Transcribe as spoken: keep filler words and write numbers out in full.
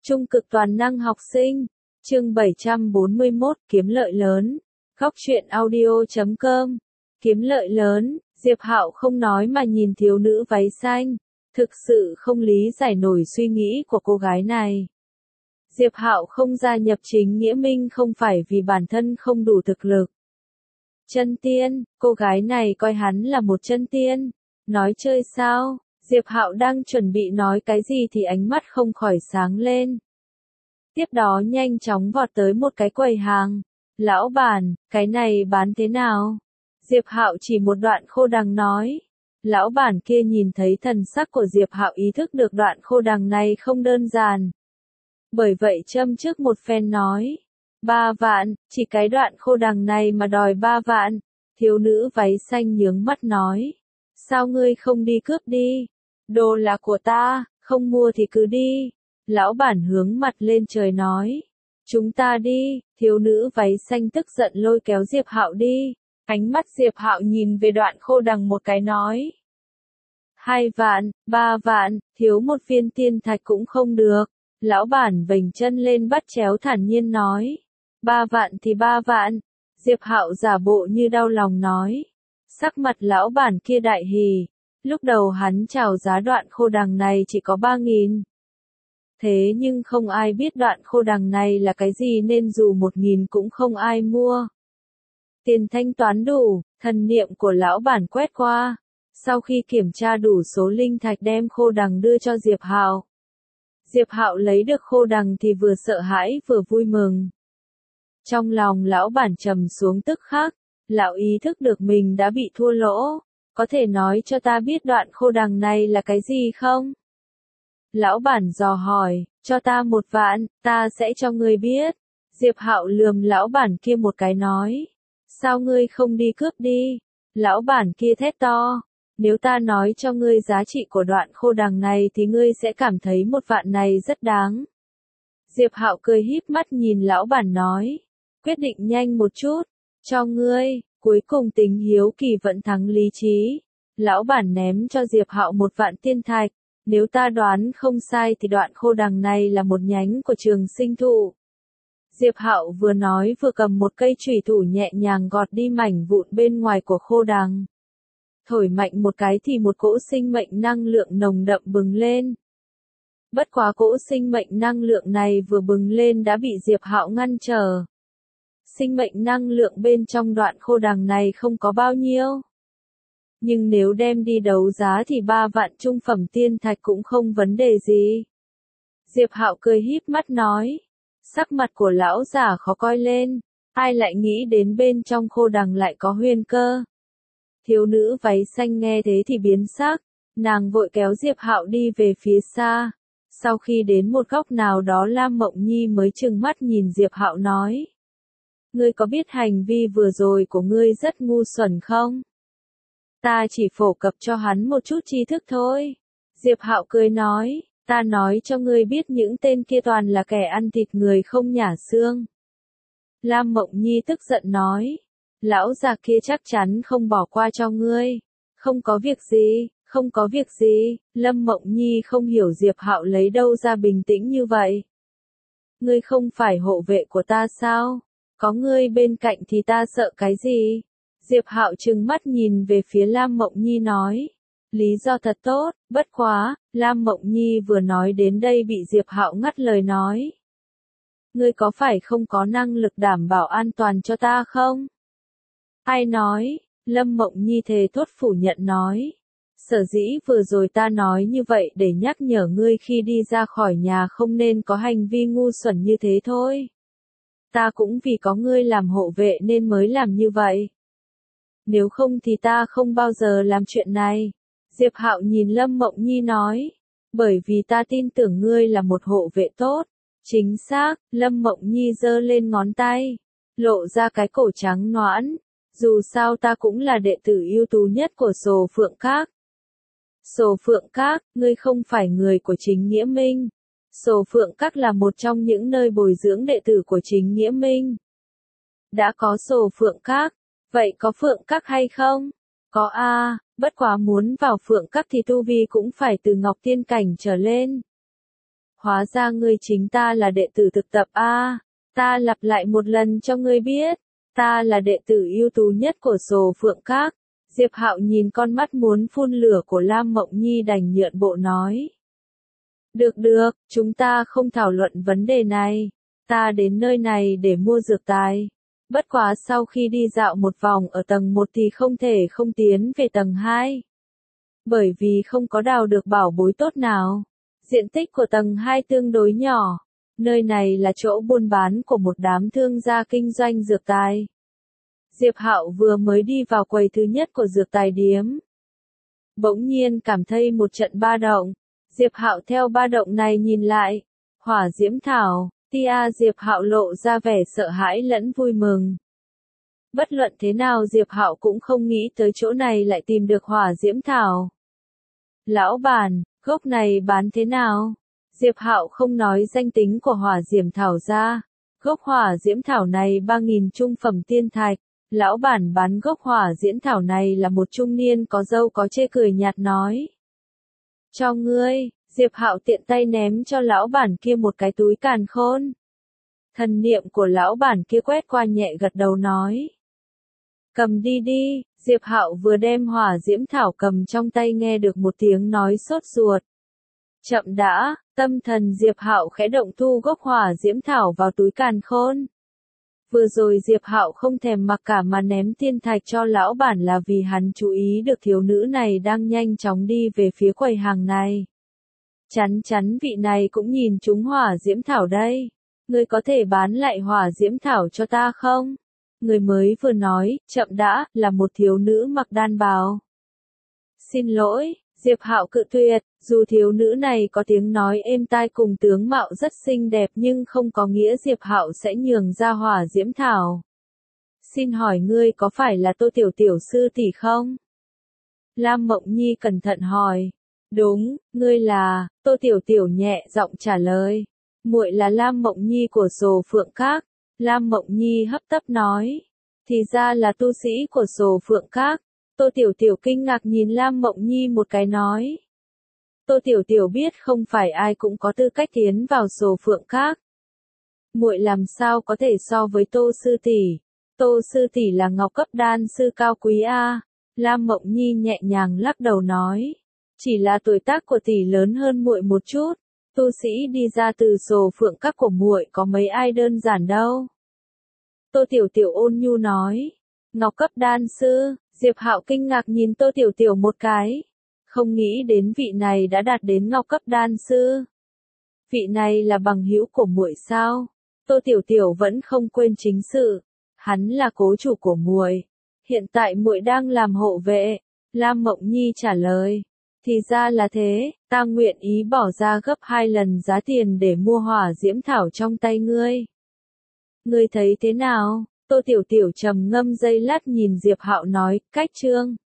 Trung cực toàn năng học sinh, chương bảy trăm bốn mươi mốt, kiếm lợi lớn. Góc truyện audio chấm com. Kiếm lợi lớn, Diệp Hạo không nói mà nhìn thiếu nữ váy xanh, thực sự không lý giải nổi suy nghĩ của cô gái này. Diệp Hạo không gia nhập chính nghĩa minh không phải vì bản thân không đủ thực lực. Chân tiên, cô gái này coi hắn là một chân tiên, nói chơi sao? Diệp Hạo đang chuẩn bị nói cái gì thì ánh mắt không khỏi sáng lên. Tiếp đó nhanh chóng vọt tới một cái quầy hàng. Lão bản, cái này bán thế nào? Diệp Hạo chỉ một đoạn khô đằng nói. Lão bản kia nhìn thấy thần sắc của Diệp Hạo ý thức được đoạn khô đằng này không đơn giản. Bởi vậy châm trước một phen nói. Ba vạn, chỉ cái đoạn khô đằng này mà đòi ba vạn. Thiếu nữ váy xanh nhướng mắt nói. Sao ngươi không đi cướp đi? Đồ là của ta, không mua thì cứ đi. Lão bản hướng mặt lên trời nói. Chúng ta đi, thiếu nữ váy xanh tức giận lôi kéo Diệp Hạo đi. Ánh mắt Diệp Hạo nhìn về đoạn khô đằng một cái nói. Hai vạn, ba vạn, thiếu một viên tiên thạch cũng không được. Lão bản vểnh chân lên bắt chéo thản nhiên nói. Ba vạn thì ba vạn. Diệp Hạo giả bộ như đau lòng nói. Sắc mặt lão bản kia đại hỉ. Lúc đầu hắn chào giá đoạn khô đằng này chỉ có ba nghìn. Thế nhưng không ai biết đoạn khô đằng này là cái gì nên dù một nghìn cũng không ai mua. Tiền thanh toán đủ, thần niệm của lão bản quét qua. Sau khi kiểm tra đủ số linh thạch đem khô đằng đưa cho Diệp Hạo. Diệp Hạo lấy được khô đằng thì vừa sợ hãi vừa vui mừng. Trong lòng lão bản trầm xuống tức khắc, lão ý thức được mình đã bị thua lỗ. Có thể nói cho ta biết đoạn khô đằng này là cái gì không? Lão bản dò hỏi, cho ta một vạn, ta sẽ cho ngươi biết. Diệp Hạo lườm lão bản kia một cái nói. Sao ngươi không đi cướp đi? Lão bản kia thét to. Nếu ta nói cho ngươi giá trị của đoạn khô đằng này thì ngươi sẽ cảm thấy một vạn này rất đáng. Diệp Hạo cười híp mắt nhìn lão bản nói. Quyết định nhanh một chút. Cho ngươi. Cuối cùng tính hiếu kỳ vẫn thắng lý trí. Lão bản ném cho Diệp Hạo một vạn tiên thạch. Nếu ta đoán không sai thì đoạn khô đằng này là một nhánh của trường sinh thụ. Diệp Hạo vừa nói vừa cầm một cây chùy thủ nhẹ nhàng gọt đi mảnh vụn bên ngoài của khô đằng. Thổi mạnh một cái thì một cỗ sinh mệnh năng lượng nồng đậm bừng lên. Bất quá cỗ sinh mệnh năng lượng này vừa bừng lên đã bị Diệp Hạo ngăn trở. Sinh mệnh năng lượng bên trong đoạn khô đằng này không có bao nhiêu. Nhưng nếu đem đi đấu giá thì ba vạn trung phẩm tiên thạch cũng không vấn đề gì. Diệp Hạo cười híp mắt nói. Sắc mặt của lão già khó coi lên. Ai lại nghĩ đến bên trong khô đằng lại có huyền cơ. Thiếu nữ váy xanh nghe thế thì biến sắc. Nàng vội kéo Diệp Hạo đi về phía xa. Sau khi đến một góc nào đó Lam Mộng Nhi mới trừng mắt nhìn Diệp Hạo nói. Ngươi có biết hành vi vừa rồi của ngươi rất ngu xuẩn không? Ta chỉ phổ cập cho hắn một chút tri thức thôi. Diệp Hạo cười nói, ta nói cho ngươi biết những tên kia toàn là kẻ ăn thịt người không nhả xương. Lam Mộng Nhi tức giận nói, lão già kia chắc chắn không bỏ qua cho ngươi. Không có việc gì, không có việc gì. Lâm Mộng Nhi không hiểu Diệp Hạo lấy đâu ra bình tĩnh như vậy. Ngươi không phải hộ vệ của ta sao? Có ngươi bên cạnh thì ta sợ cái gì? Diệp Hạo trừng mắt nhìn về phía Lam Mộng Nhi nói. Lý do thật tốt, bất quá, Lam Mộng Nhi vừa nói đến đây bị Diệp Hạo ngắt lời nói. Ngươi có phải không có năng lực đảm bảo an toàn cho ta không? Ai nói? Lâm Mộng Nhi thề thốt phủ nhận nói. Sở dĩ vừa rồi ta nói như vậy để nhắc nhở ngươi khi đi ra khỏi nhà không nên có hành vi ngu xuẩn như thế thôi. Ta cũng vì có ngươi làm hộ vệ nên mới làm như vậy. Nếu không thì ta không bao giờ làm chuyện này. Diệp Hạo nhìn Lâm Mộng Nhi nói. Bởi vì ta tin tưởng ngươi là một hộ vệ tốt. Chính xác, Lâm Mộng Nhi giơ lên ngón tay. Lộ ra cái cổ trắng nõn. Dù sao ta cũng là đệ tử ưu tú nhất của Sồ Phượng Các. Sồ Phượng Các, ngươi không phải người của chính nghĩa minh. Sồ Phượng Các là một trong những nơi bồi dưỡng đệ tử của chính nghĩa minh. Đã có Sồ Phượng Các, vậy có Phượng Các hay không? Có a, bất quá muốn vào Phượng Các thì tu vi cũng phải từ Ngọc Tiên cảnh trở lên. hóa ra ngươi chính ta là đệ tử thực tập a. Ta lặp lại một lần cho ngươi biết, ta là đệ tử ưu tú nhất của Sồ Phượng Các. Diệp Hạo nhìn con mắt muốn phun lửa của Lam Mộng Nhi đành nhượng bộ nói. Được được, chúng ta không thảo luận vấn đề này. Ta đến nơi này để mua dược tài. Bất quá sau khi đi dạo một vòng ở tầng một thì không thể không tiến về tầng hai. Bởi vì không có đào được bảo bối tốt nào. Diện tích của tầng hai tương đối nhỏ. Nơi này là chỗ buôn bán của một đám thương gia kinh doanh dược tài. Diệp Hạo vừa mới đi vào quầy thứ nhất của dược tài điếm. Bỗng nhiên cảm thấy một trận ba động. Diệp Hạo theo ba động này nhìn lại. Hỏa diễm thảo, tia Diệp Hạo lộ ra vẻ sợ hãi lẫn vui mừng. Bất luận thế nào Diệp Hạo cũng không nghĩ tới chỗ này lại tìm được hỏa diễm thảo. Lão bản, gốc này bán thế nào? Diệp Hạo không nói danh tính của hỏa diễm thảo ra. Gốc hỏa diễm thảo này ba nghìn trung phẩm tiên thạch. Lão bản bán gốc hỏa diễm thảo này là một trung niên có râu có chê cười nhạt nói. Cho ngươi, Diệp Hạo tiện tay ném cho lão bản kia một cái túi càn khôn. Thần niệm của lão bản kia quét qua nhẹ gật đầu nói. Cầm đi đi, Diệp Hạo vừa đem hỏa diễm thảo cầm trong tay nghe được một tiếng nói sốt ruột. Chậm đã, tâm thần Diệp Hạo khẽ động thu gốc hỏa diễm thảo vào túi càn khôn. Vừa rồi Diệp Hạo không thèm mặc cả mà ném tiên thạch cho lão bản là vì hắn chú ý được thiếu nữ này đang nhanh chóng đi về phía quầy hàng này. Chắn chắn vị này cũng nhìn chúng hỏa diễm thảo đây. Ngươi có thể bán lại hỏa diễm thảo cho ta không? Người mới vừa nói, chậm đã, là một thiếu nữ mặc đan bào. Xin lỗi, Diệp Hạo cự tuyệt, dù thiếu nữ này có tiếng nói êm tai cùng tướng mạo rất xinh đẹp nhưng không có nghĩa Diệp Hạo sẽ nhường ra hỏa diễm thảo. Xin hỏi ngươi có phải là Tô Tiểu Tiểu sư tỷ không? Lam Mộng Nhi cẩn thận hỏi. Đúng, ngươi là, Tô Tiểu Tiểu nhẹ giọng trả lời. Muội là Lam Mộng Nhi của Sồ Phượng Các. Lam Mộng Nhi hấp tấp nói. Thì ra là tu sĩ của Sồ Phượng Các. Tô Tiểu Tiểu kinh ngạc nhìn Lam Mộng Nhi một cái nói. Tô Tiểu Tiểu biết không phải ai cũng có tư cách tiến vào Sồ Phượng Các. Muội làm sao có thể so với Tô sư tỷ? Tô sư tỷ là ngọc cấp đan sư cao quý a. Lam Mộng Nhi nhẹ nhàng lắc đầu nói. Chỉ là tuổi tác của tỷ lớn hơn muội một chút. Tu sĩ đi ra từ Sồ Phượng Các của muội có mấy ai đơn giản đâu. Tô Tiểu Tiểu ôn nhu nói. Ngọc cấp đan sư, Diệp Hạo kinh ngạc nhìn Tô Tiểu Tiểu một cái. Không nghĩ đến vị này đã đạt đến ngọc cấp đan sư. Vị này là bằng hữu của muội sao? Tô Tiểu Tiểu vẫn không quên chính sự. Hắn là cố chủ của muội. Hiện tại muội đang làm hộ vệ. Lam Mộng Nhi trả lời. Thì ra là thế, ta nguyện ý bỏ ra gấp hai lần giá tiền để mua hỏa diễm thảo trong tay ngươi. Ngươi thấy thế nào? Tô Tiểu Tiểu trầm ngâm giây lát nhìn Diệp Hạo nói, cách trương.